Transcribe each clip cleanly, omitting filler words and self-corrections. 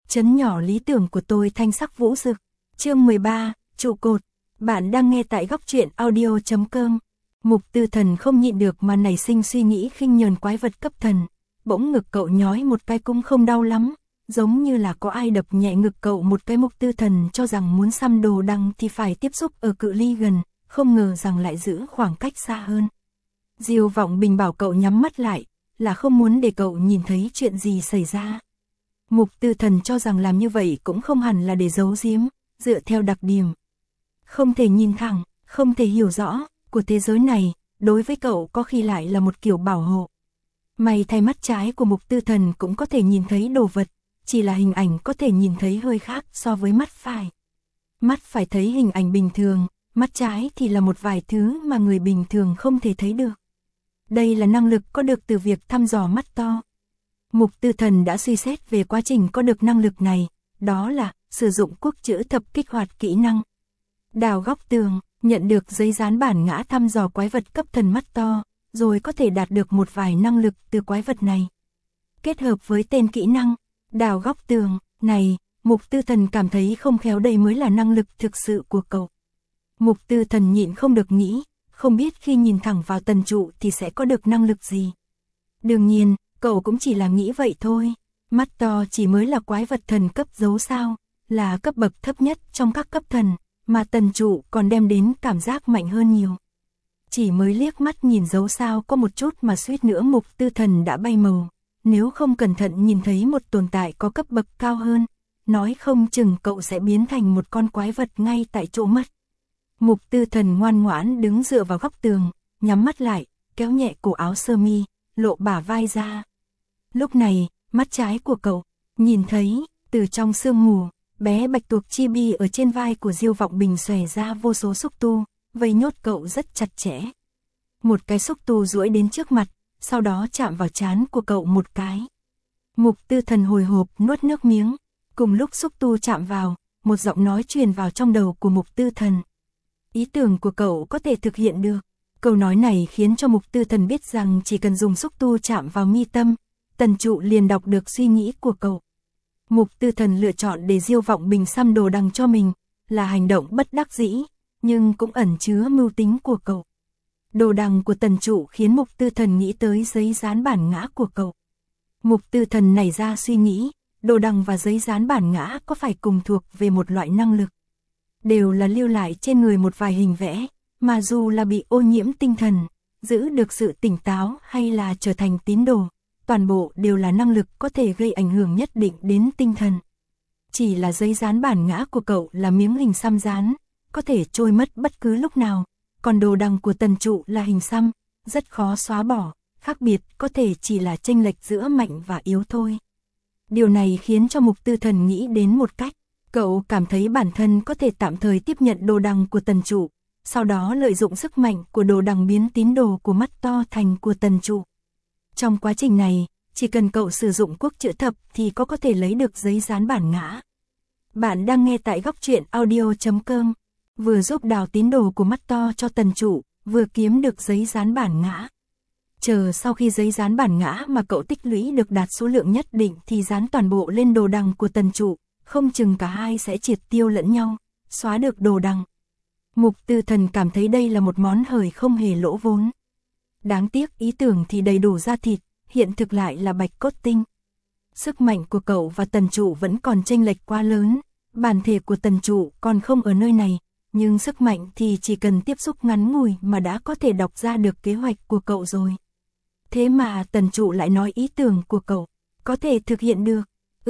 Trấn nhỏ lý tưởng của tôi thanh sắc vũ rực. Chương 13, trụ cột. Bạn đang nghe tại góc truyện audio.com. Mục Tư Thần không nhịn được mà nảy sinh suy nghĩ khinh nhờn quái vật cấp thần. Bỗng ngực cậu nhói một cái cũng không đau lắm, giống như là có ai đập nhẹ ngực cậu một cái. Mục Tư Thần cho rằng muốn xăm đồ đằng thì phải tiếp xúc ở cự ly gần, không ngờ rằng lại giữ khoảng cách xa hơn. Diêu Vọng Bình bảo cậu nhắm mắt lại, là không muốn để cậu nhìn thấy chuyện gì xảy ra. Mục Tư Thần cho rằng làm như vậy cũng không hẳn là để giấu giếm, dựa theo đặc điểm không thể nhìn thẳng, không thể hiểu rõ của thế giới này, đối với cậu có khi lại là một kiểu bảo hộ. May thay mắt trái của Mục Tư Thần cũng có thể nhìn thấy đồ vật, chỉ là hình ảnh có thể nhìn thấy hơi khác so với mắt phải. Mắt phải thấy hình ảnh bình thường, mắt trái thì là một vài thứ mà người bình thường không thể thấy được. Đây là năng lực có được từ việc thăm dò mắt to. Mục Tư Thần đã suy xét về quá trình có được năng lực này, đó là sử dụng quốc chữ thập kích hoạt kỹ năng. Đào góc tường, nhận được giấy dán bản ngã thăm dò quái vật cấp thần mắt to, rồi có thể đạt được một vài năng lực từ quái vật này. Kết hợp với tên kỹ năng, đào góc tường, này, Mục Tư Thần cảm thấy không khéo đây mới là năng lực thực sự của cậu. Mục Tư Thần nhịn không được nghĩ, không biết khi nhìn thẳng vào tần trụ thì sẽ có được năng lực gì. Đương nhiên, cậu cũng chỉ là nghĩ vậy thôi, mắt to chỉ mới là quái vật thần cấp dấu sao, là cấp bậc thấp nhất trong các cấp thần, mà tần trụ còn đem đến cảm giác mạnh hơn nhiều. Chỉ mới liếc mắt nhìn dấu sao có một chút mà suýt nữa Mục Tư Thần đã bay màu, nếu không cẩn thận nhìn thấy một tồn tại có cấp bậc cao hơn, nói không chừng cậu sẽ biến thành một con quái vật ngay tại chỗ mất. Mục Tư Thần ngoan ngoãn đứng dựa vào góc tường, nhắm mắt lại, kéo nhẹ cổ áo sơ mi, lộ bả vai ra. Lúc này, mắt trái của cậu nhìn thấy, từ trong sương mù, bé bạch tuộc chibi ở trên vai của Diêu Vọng Bình xòe ra vô số xúc tu, vây nhốt cậu rất chặt chẽ. Một cái xúc tu duỗi đến trước mặt, sau đó chạm vào trán của cậu một cái. Mục Tư Thần hồi hộp nuốt nước miếng, cùng lúc xúc tu chạm vào, một giọng nói truyền vào trong đầu của Mục Tư Thần. Ý tưởng của cậu có thể thực hiện được. Câu nói này khiến cho Mục Tư Thần biết rằng chỉ cần dùng xúc tu chạm vào mi tâm, tần trụ liền đọc được suy nghĩ của cậu. Mục Tư Thần lựa chọn để Diêu Vọng Bình xăm đồ đằng cho mình, là hành động bất đắc dĩ, nhưng cũng ẩn chứa mưu tính của cậu. Đồ đằng của tần trụ khiến Mục Tư Thần nghĩ tới giấy dán bản ngã của cậu. Mục Tư Thần nảy ra suy nghĩ, đồ đằng và giấy dán bản ngã có phải cùng thuộc về một loại năng lực. Đều là lưu lại trên người một vài hình vẽ, mà dù là bị ô nhiễm tinh thần, giữ được sự tỉnh táo hay là trở thành tín đồ, toàn bộ đều là năng lực có thể gây ảnh hưởng nhất định đến tinh thần. Chỉ là giấy dán bản ngã của cậu là miếng hình xăm dán, có thể trôi mất bất cứ lúc nào, còn đồ đằng của tần trụ là hình xăm, rất khó xóa bỏ, khác biệt có thể chỉ là chênh lệch giữa mạnh và yếu thôi. Điều này khiến cho Mục Tư Thần nghĩ đến một cách, cậu cảm thấy bản thân có thể tạm thời tiếp nhận đồ đằng của tần trụ, sau đó lợi dụng sức mạnh của đồ đằng biến tín đồ của mắt to thành của tần trụ. Trong quá trình này, chỉ cần cậu sử dụng quốc chữ thập thì có thể lấy được giấy dán bản ngã. Bạn đang nghe tại góc truyện audio.com, vừa giúp đào tín đồ của mắt to cho tần trụ, vừa kiếm được giấy dán bản ngã. Chờ sau khi giấy dán bản ngã mà cậu tích lũy được đạt số lượng nhất định thì dán toàn bộ lên đồ đằng của tần trụ, không chừng cả hai sẽ triệt tiêu lẫn nhau, xóa được đồ đằng. Mục Tư Thần cảm thấy đây là một món hời không hề lỗ vốn. Đáng tiếc ý tưởng thì đầy đủ da thịt, hiện thực lại là bạch cốt tinh. Sức mạnh của cậu và tần trụ vẫn còn chênh lệch quá lớn, bản thể của tần trụ còn không ở nơi này, nhưng sức mạnh thì chỉ cần tiếp xúc ngắn ngủi mà đã có thể đọc ra được kế hoạch của cậu rồi. Thế mà tần trụ lại nói ý tưởng của cậu có thể thực hiện được.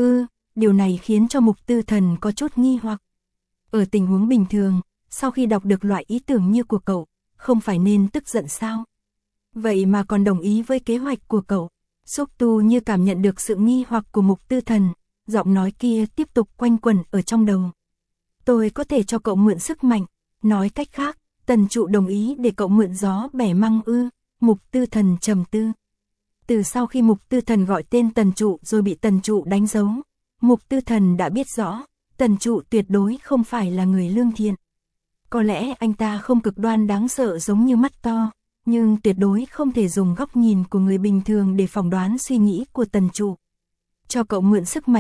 Điều này khiến cho Mục Tư Thần có chút nghi hoặc. Ở tình huống bình thường, sau khi đọc được loại ý tưởng như của cậu, không phải nên tức giận sao? Vậy mà còn đồng ý với kế hoạch của cậu. Xúc tu như cảm nhận được sự nghi hoặc của Mục Tư Thần, giọng nói kia tiếp tục quanh quẩn ở trong đầu. Tôi có thể cho cậu mượn sức mạnh, nói cách khác, tần trụ đồng ý để cậu mượn gió bẻ măng ư? Mục Tư Thần trầm tư. Từ sau khi Mục Tư Thần gọi tên tần trụ rồi bị tần trụ đánh dấu, Mục Tư Thần đã biết rõ, tần trụ tuyệt đối không phải là người lương thiện. Có lẽ anh ta không cực đoan đáng sợ giống như mắt to, nhưng tuyệt đối không thể dùng góc nhìn của người bình thường để phỏng đoán suy nghĩ của tần trụ. Cho cậu mượn sức mạnh,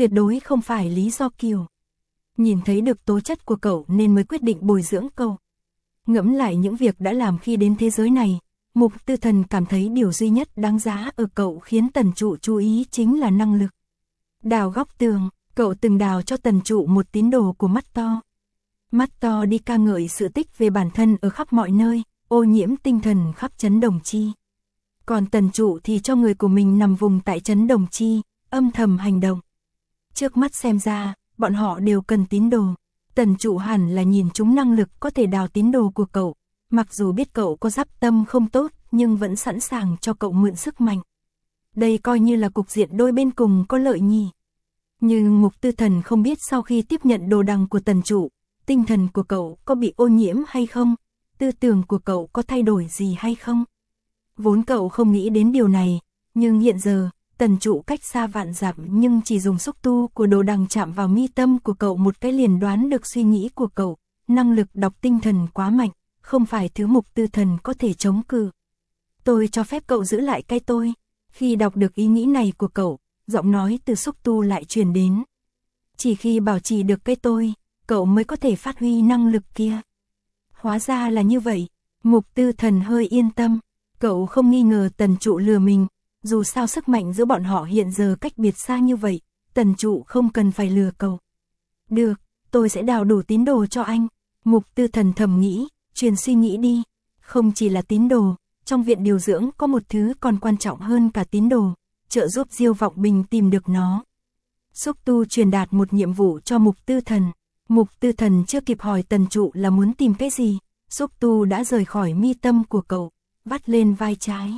tuyệt đối không phải lý do kiều. Nhìn thấy được tố chất của cậu nên mới quyết định bồi dưỡng cậu. Ngẫm lại những việc đã làm khi đến thế giới này, Mục Tư Thần cảm thấy điều duy nhất đáng giá ở cậu khiến Tần Trụ chú ý chính là năng lực. Đào góc tường, cậu từng đào cho Tần Trụ một tín đồ của mắt to. Mắt to đi ca ngợi sự tích về bản thân ở khắp mọi nơi, ô nhiễm tinh thần khắp trấn Đồng Chi. Còn Tần Trụ thì cho người của mình nằm vùng tại trấn Đồng Chi, âm thầm hành động. Trước mắt xem ra, bọn họ đều cần tín đồ. Tần Trụ hẳn là nhìn chúng năng lực có thể đào tín đồ của cậu, mặc dù biết cậu có giáp tâm không tốt, nhưng vẫn sẵn sàng cho cậu mượn sức mạnh. Đây coi như là cục diện đôi bên cùng có lợi nhỉ. Nhưng Mục Tư Thần không biết sau khi tiếp nhận đồ đằng của Tần Trụ, tinh thần của cậu có bị ô nhiễm hay không, tư tưởng của cậu có thay đổi gì hay không. Vốn cậu không nghĩ đến điều này, nhưng hiện giờ, Tần Trụ cách xa vạn dặm nhưng chỉ dùng xúc tu của đồ đằng chạm vào mi tâm của cậu một cái liền đoán được suy nghĩ của cậu, năng lực đọc tinh thần quá mạnh, không phải thứ Mục Tư Thần có thể chống cự. Tôi cho phép cậu giữ lại cái tôi. Khi đọc được ý nghĩ này của cậu, giọng nói từ xúc tu lại truyền đến. Chỉ khi bảo trì được cái tôi, cậu mới có thể phát huy năng lực kia. Hóa ra là như vậy, Mục Tư Thần hơi yên tâm, cậu không nghi ngờ Tần Trụ lừa mình, dù sao sức mạnh giữa bọn họ hiện giờ cách biệt xa như vậy, Tần Trụ không cần phải lừa cậu. Được, tôi sẽ đào đủ tín đồ cho anh, Mục Tư Thần thầm nghĩ, truyền suy nghĩ đi, không chỉ là tín đồ, trong viện điều dưỡng có một thứ còn quan trọng hơn cả tín đồ, trợ giúp Diêu Vọng Bình tìm được nó. Xúc tu truyền đạt một nhiệm vụ cho Mục Tư Thần. Mục Tư Thần chưa kịp hỏi Tần Trụ là muốn tìm cái gì, xúc tu đã rời khỏi mi tâm của cậu, vắt lên vai trái.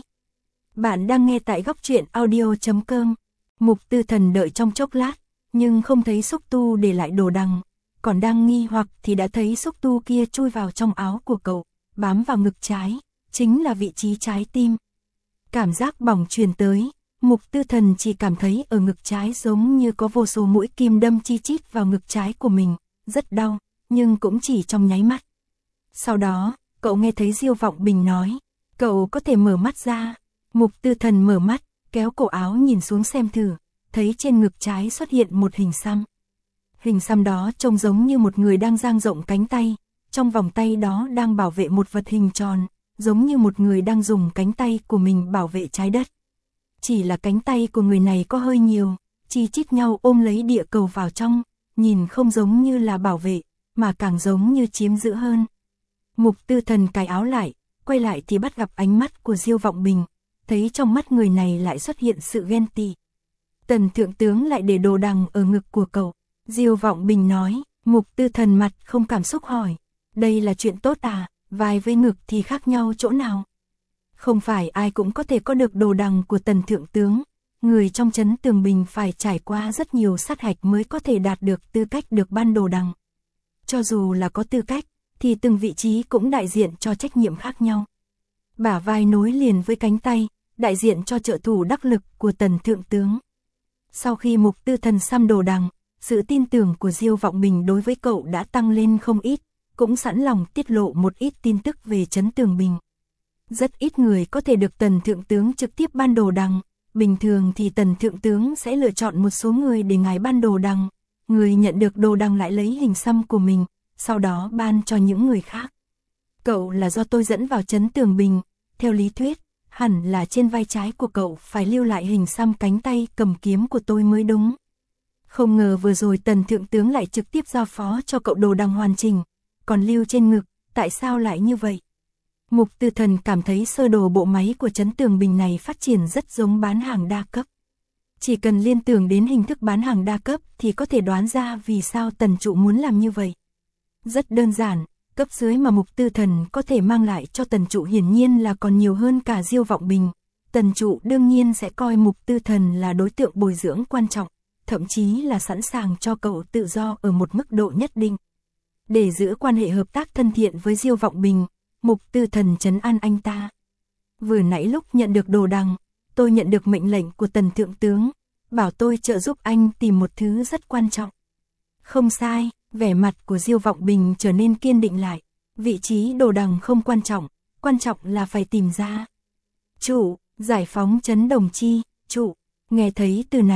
Bạn đang nghe tại góc truyện audio.com. Mục Tư Thần đợi trong chốc lát, nhưng không thấy xúc tu để lại đồ đằng, còn đang nghi hoặc thì đã thấy xúc tu kia chui vào trong áo của cậu, bám vào ngực trái, chính là vị trí trái tim. Cảm giác bỏng truyền tới, Mục Tư Thần chỉ cảm thấy ở ngực trái giống như có vô số mũi kim đâm chi chít vào ngực trái của mình, rất đau, nhưng cũng chỉ trong nháy mắt. Sau đó, cậu nghe thấy Diêu Vọng Bình nói, cậu có thể mở mắt ra. Mục Tư Thần mở mắt, kéo cổ áo nhìn xuống xem thử, thấy trên ngực trái xuất hiện một hình xăm. Hình xăm đó trông giống như một người đang dang rộng cánh tay, trong vòng tay đó đang bảo vệ một vật hình tròn, giống như một người đang dùng cánh tay của mình bảo vệ trái đất. Chỉ là cánh tay của người này có hơi nhiều, chi chít nhau ôm lấy địa cầu vào trong, nhìn không giống như là bảo vệ, mà càng giống như chiếm giữ hơn. Mục Tư Thần cài áo lại, quay lại thì bắt gặp ánh mắt của Diêu Vọng Bình, thấy trong mắt người này lại xuất hiện sự ghen tị. Tần thượng tướng lại để đồ đằng ở ngực của cậu. Diêu Vọng Bình nói, Mục Tư Thần mặt không cảm xúc hỏi, đây là chuyện tốt à, vai với ngực thì khác nhau chỗ nào? Không phải ai cũng có thể có được đồ đằng của Tần thượng tướng, người trong trấn Tường Bình phải trải qua rất nhiều sát hạch mới có thể đạt được tư cách được ban đồ đằng. Cho dù là có tư cách, thì từng vị trí cũng đại diện cho trách nhiệm khác nhau. Bả vai nối liền với cánh tay, đại diện cho trợ thủ đắc lực của Tần thượng tướng. Sau khi Mục Tư Thần xăm đồ đằng, sự tin tưởng của Diêu Vọng Bình đối với cậu đã tăng lên không ít, cũng sẵn lòng tiết lộ một ít tin tức về trấn Tường Bình. Rất ít người có thể được Tần thượng tướng trực tiếp ban đồ đằng, bình thường thì Tần thượng tướng sẽ lựa chọn một số người để ngài ban đồ đằng, người nhận được đồ đằng lại lấy hình xăm của mình, sau đó ban cho những người khác. Cậu là do tôi dẫn vào trấn Tường Bình, theo lý thuyết, hẳn là trên vai trái của cậu phải lưu lại hình xăm cánh tay cầm kiếm của tôi mới đúng. Không ngờ vừa rồi Tần thượng tướng lại trực tiếp giao phó cho cậu đồ đằng hoàn chỉnh, còn lưu trên ngực, tại sao lại như vậy? Mục Tư Thần cảm thấy sơ đồ bộ máy của trấn Tường Bình này phát triển rất giống bán hàng đa cấp. Chỉ cần liên tưởng đến hình thức bán hàng đa cấp thì có thể đoán ra vì sao Tần Trụ muốn làm như vậy. Rất đơn giản, cấp dưới mà Mục Tư Thần có thể mang lại cho Tần Trụ hiển nhiên là còn nhiều hơn cả Diêu Vọng Bình. Tần Trụ đương nhiên sẽ coi Mục Tư Thần là đối tượng bồi dưỡng quan trọng, thậm chí là sẵn sàng cho cậu tự do ở một mức độ nhất định. Để giữ quan hệ hợp tác thân thiện với Diêu Vọng Bình, Mục Tư Thần trấn an anh ta. Vừa nãy lúc nhận được đồ đằng, tôi nhận được mệnh lệnh của Tần thượng tướng, bảo tôi trợ giúp anh tìm một thứ rất quan trọng. Không sai, vẻ mặt của Diêu Vọng Bình trở nên kiên định lại. Vị trí đồ đằng không quan trọng là phải tìm ra. Chủ, giải phóng trấn Đồng Chi, chủ. Nghe thấy từ này,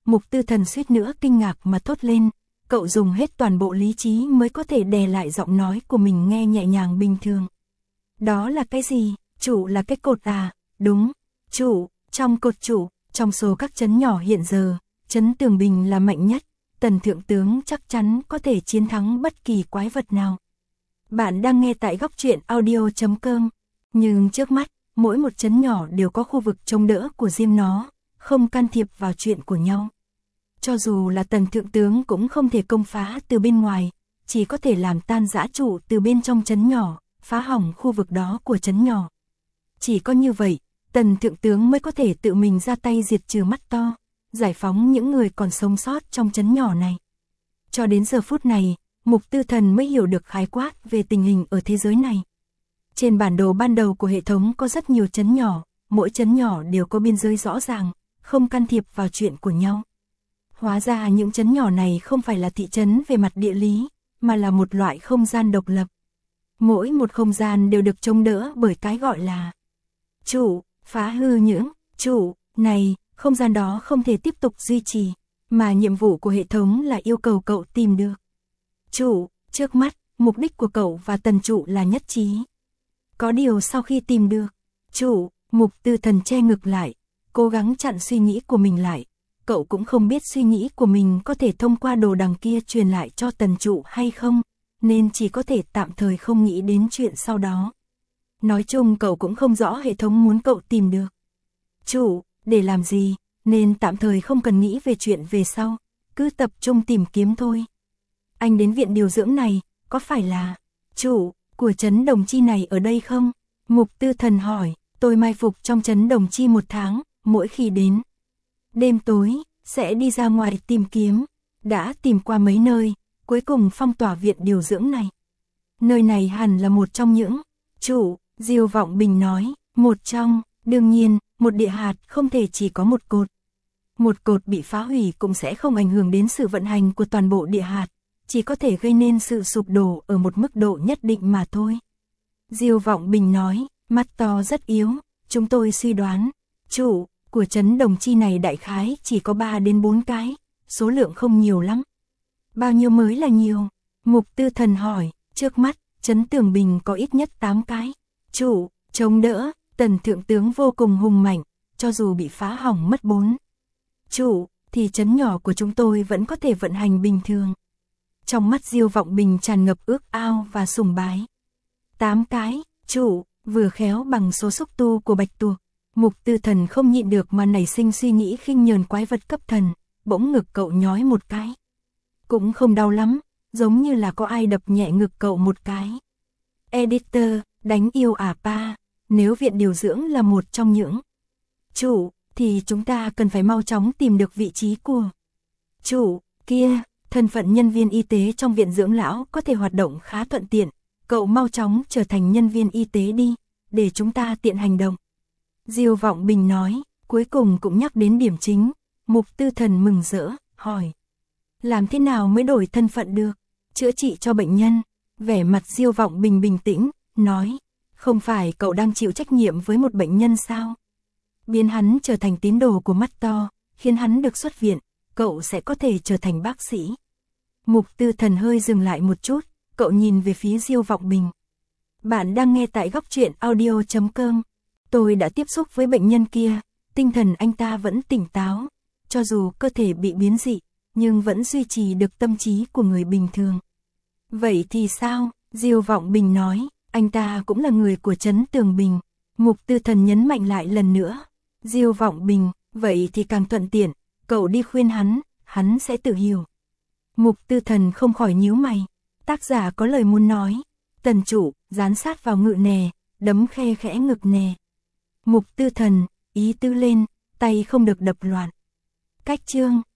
Mục Tư Thần suýt nữa kinh ngạc mà thốt lên, cậu dùng hết toàn bộ lý trí mới có thể đè lại giọng nói của mình nghe nhẹ nhàng bình thường. Đó là cái gì? Trụ là cái cột à? Đúng, trụ, trong cột trụ, trong số các trấn nhỏ hiện giờ, trấn Tường Bình là mạnh nhất, Tần Thượng Tướng chắc chắn có thể chiến thắng bất kỳ quái vật nào. Bạn đang nghe tại góc truyện audio.com, nhưng trước mắt, mỗi một trấn nhỏ đều có khu vực chống đỡ của riêng nó, không can thiệp vào chuyện của nhau. Cho dù là Tần Thượng Tướng cũng không thể công phá từ bên ngoài, chỉ có thể làm tan rã trụ từ bên trong trấn nhỏ, phá hỏng khu vực đó của trấn nhỏ. Chỉ có như vậy, Tần Thượng Tướng mới có thể tự mình ra tay diệt trừ mắt to, giải phóng những người còn sống sót trong trấn nhỏ này. Cho đến giờ phút này, Mục Tư Thần mới hiểu được khái quát về tình hình ở thế giới này. Trên bản đồ ban đầu của hệ thống có rất nhiều trấn nhỏ, mỗi trấn nhỏ đều có biên giới rõ ràng, không can thiệp vào chuyện của nhau. Hóa ra những trấn nhỏ này không phải là thị trấn về mặt địa lý, mà là một loại không gian độc lập. Mỗi một không gian đều được chống đỡ bởi cái gọi là trụ, phá hư những trụ này, không gian đó không thể tiếp tục duy trì, mà nhiệm vụ của hệ thống là yêu cầu cậu tìm được trụ. Trước mắt, mục đích của cậu và Tần trụ là nhất trí. Có điều sau khi tìm được trụ, Mục Tư Thần che ngực lại, cố gắng chặn suy nghĩ của mình lại. Cậu cũng không biết suy nghĩ của mình có thể thông qua đồ đằng kia truyền lại cho Tần trụ hay không, nên chỉ có thể tạm thời không nghĩ đến chuyện sau đó. Nói chung cậu cũng không rõ hệ thống muốn cậu tìm được trụ để làm gì, nên tạm thời không cần nghĩ về chuyện về sau, cứ tập trung tìm kiếm thôi. Anh đến viện điều dưỡng này, có phải là trụ của trấn Đồng Chi này ở đây không? Mục Tư Thần hỏi. Tôi mai phục trong trấn Đồng Chi 1 tháng, mỗi khi đến đêm tối, sẽ đi ra ngoài tìm kiếm. Đã tìm qua mấy nơi, cuối cùng phong tỏa viện điều dưỡng này. Nơi này hẳn là một trong những trụ, Diêu Vọng Bình nói. Một trong, đương nhiên, một địa hạt không thể chỉ có một cột. Một cột bị phá hủy cũng sẽ không ảnh hưởng đến sự vận hành của toàn bộ địa hạt, chỉ có thể gây nên sự sụp đổ ở một mức độ nhất định mà thôi. Diêu Vọng Bình nói, mắt to rất yếu, chúng tôi suy đoán, trụ của trấn Đồng Chi này đại khái chỉ có 3 đến 4 cái, số lượng không nhiều lắm. Bao nhiêu mới là nhiều? Mục Tư Thần hỏi. Trước mắt, trấn Tường Bình có ít nhất 8 cái trụ chống đỡ. Tần Thượng Tướng vô cùng hùng mạnh, cho dù bị phá hỏng mất 4 trụ, thì trấn nhỏ của chúng tôi vẫn có thể vận hành bình thường. Trong mắt Diêu Vọng Bình tràn ngập ước ao và sùng bái. 8 cái trụ, vừa khéo bằng số xúc tu của bạch tuộc. Mục Tư Thần không nhịn được mà nảy sinh suy nghĩ khinh nhờn quái vật cấp thần, bỗng ngực cậu nhói một cái. Cũng không đau lắm, giống như là có ai đập nhẹ ngực cậu một cái. Editor, đánh yêu à pa, nếu viện điều dưỡng là một trong những trụ, thì chúng ta cần phải mau chóng tìm được vị trí của trụ kia. Thân phận nhân viên y tế trong viện dưỡng lão có thể hoạt động khá thuận tiện, cậu mau chóng trở thành nhân viên y tế đi, để chúng ta tiện hành động. Diêu Vọng Bình nói, cuối cùng cũng nhắc đến điểm chính. Mục Tư Thần mừng rỡ, hỏi. Làm thế nào mới đổi thân phận được? Chữa trị cho bệnh nhân. Vẻ mặt Diêu Vọng Bình bình tĩnh, nói. Không phải cậu đang chịu trách nhiệm với một bệnh nhân sao? Biến hắn trở thành tín đồ của mắt to, khiến hắn được xuất viện, cậu sẽ có thể trở thành bác sĩ. Mục Tư Thần hơi dừng lại một chút, cậu nhìn về phía Diêu Vọng Bình. Bạn đang nghe tại góc truyện audio.com. Tôi đã tiếp xúc với bệnh nhân kia, tinh thần anh ta vẫn tỉnh táo, cho dù cơ thể bị biến dị, nhưng vẫn duy trì được tâm trí của người bình thường. Vậy thì sao? Diêu Vọng Bình nói, anh ta cũng là người của trấn Tường Bình. Mục Tư Thần nhấn mạnh lại lần nữa. Diêu Vọng Bình, vậy thì càng thuận tiện, cậu đi khuyên hắn sẽ tự hiểu. Mục Tư Thần không khỏi nhíu mày. Tác giả có lời muốn nói. Tần trụ, dán sát vào ngự nè, đấm khe khẽ ngực nè. Mục Tư Thần, ý tứ lên, tay không được đập loạn. Cách chương